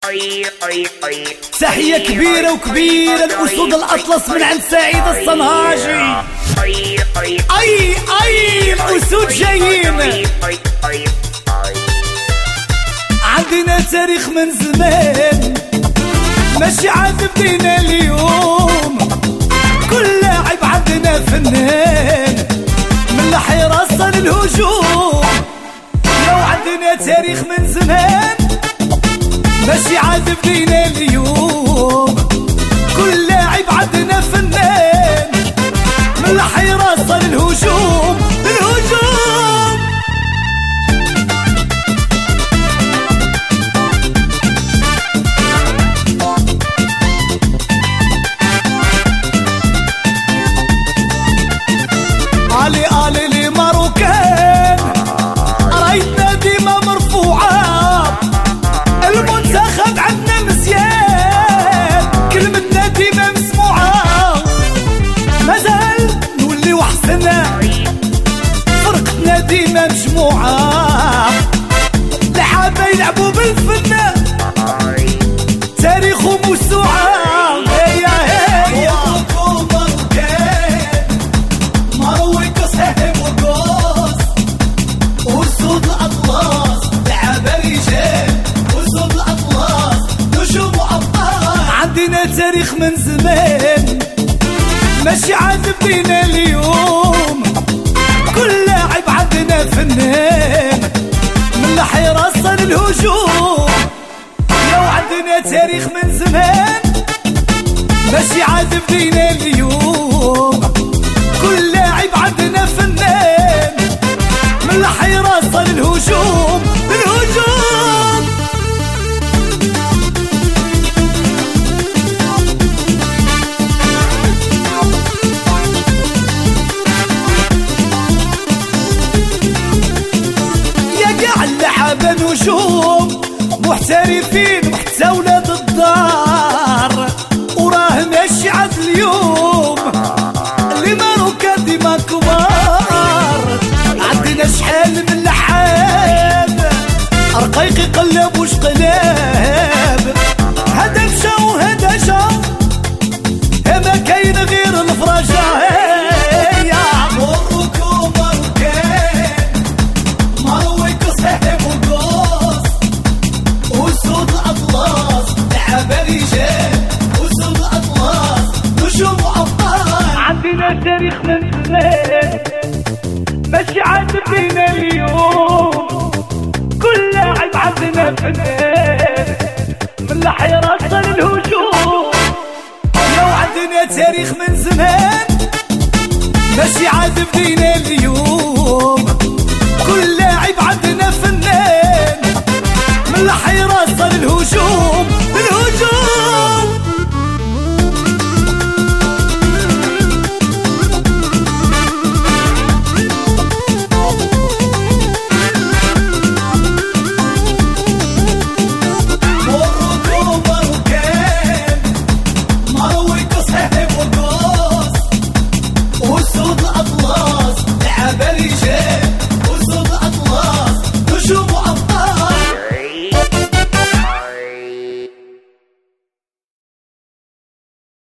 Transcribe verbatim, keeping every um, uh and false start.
تحية كبيرة وكبيرة الأسود الأطلس من عند سعيد الصنهاجي. أي أي الأسود جايين. عندنا تاريخ من زمان ماشي عاد بدينا اليوم. كل لاعب عندنا فنان من الحراسة للهجوم. لو عندنا تاريخ من زمان ماشي عاد بدينا اليوم. كل لاعب عندنا فنان من الحراسة للهجوم للهجوم. علي علي لي ماروكان رايتنا ديما مرفوعة. المنتخب عندنا مزيان كلمتنا ديما مسموعة. مازال نوليو حسنا فرقتنا ديما مجموعة. لعابة يلعبوا بالفن تاريخهم موسوعة. هيا هيا تاريخ من زمان ماشي عاد بدينا اليوم. كل لاعب عندنا فنان من الحراسة للهجوم. لو عندنا تاريخ من زمان ماشي عاد بدينا اليوم. كل لاعب عندنا فنان من الحراسة للهجوم للهجوم. اللعابة نجوم محترفين وحتى ولاد الدار. وراه ماشي عاد اليوم اللي ماروكا ديما كبار. عندنا شحال من لعاب رقيق يقلب وش قلاب. هذا مشى وهذا جا ما كاين غير الفرجة. عندنا تاريخ من زمان ماشي عاد بدينا اليوم. كل لاعب عندنا فنان من الحياة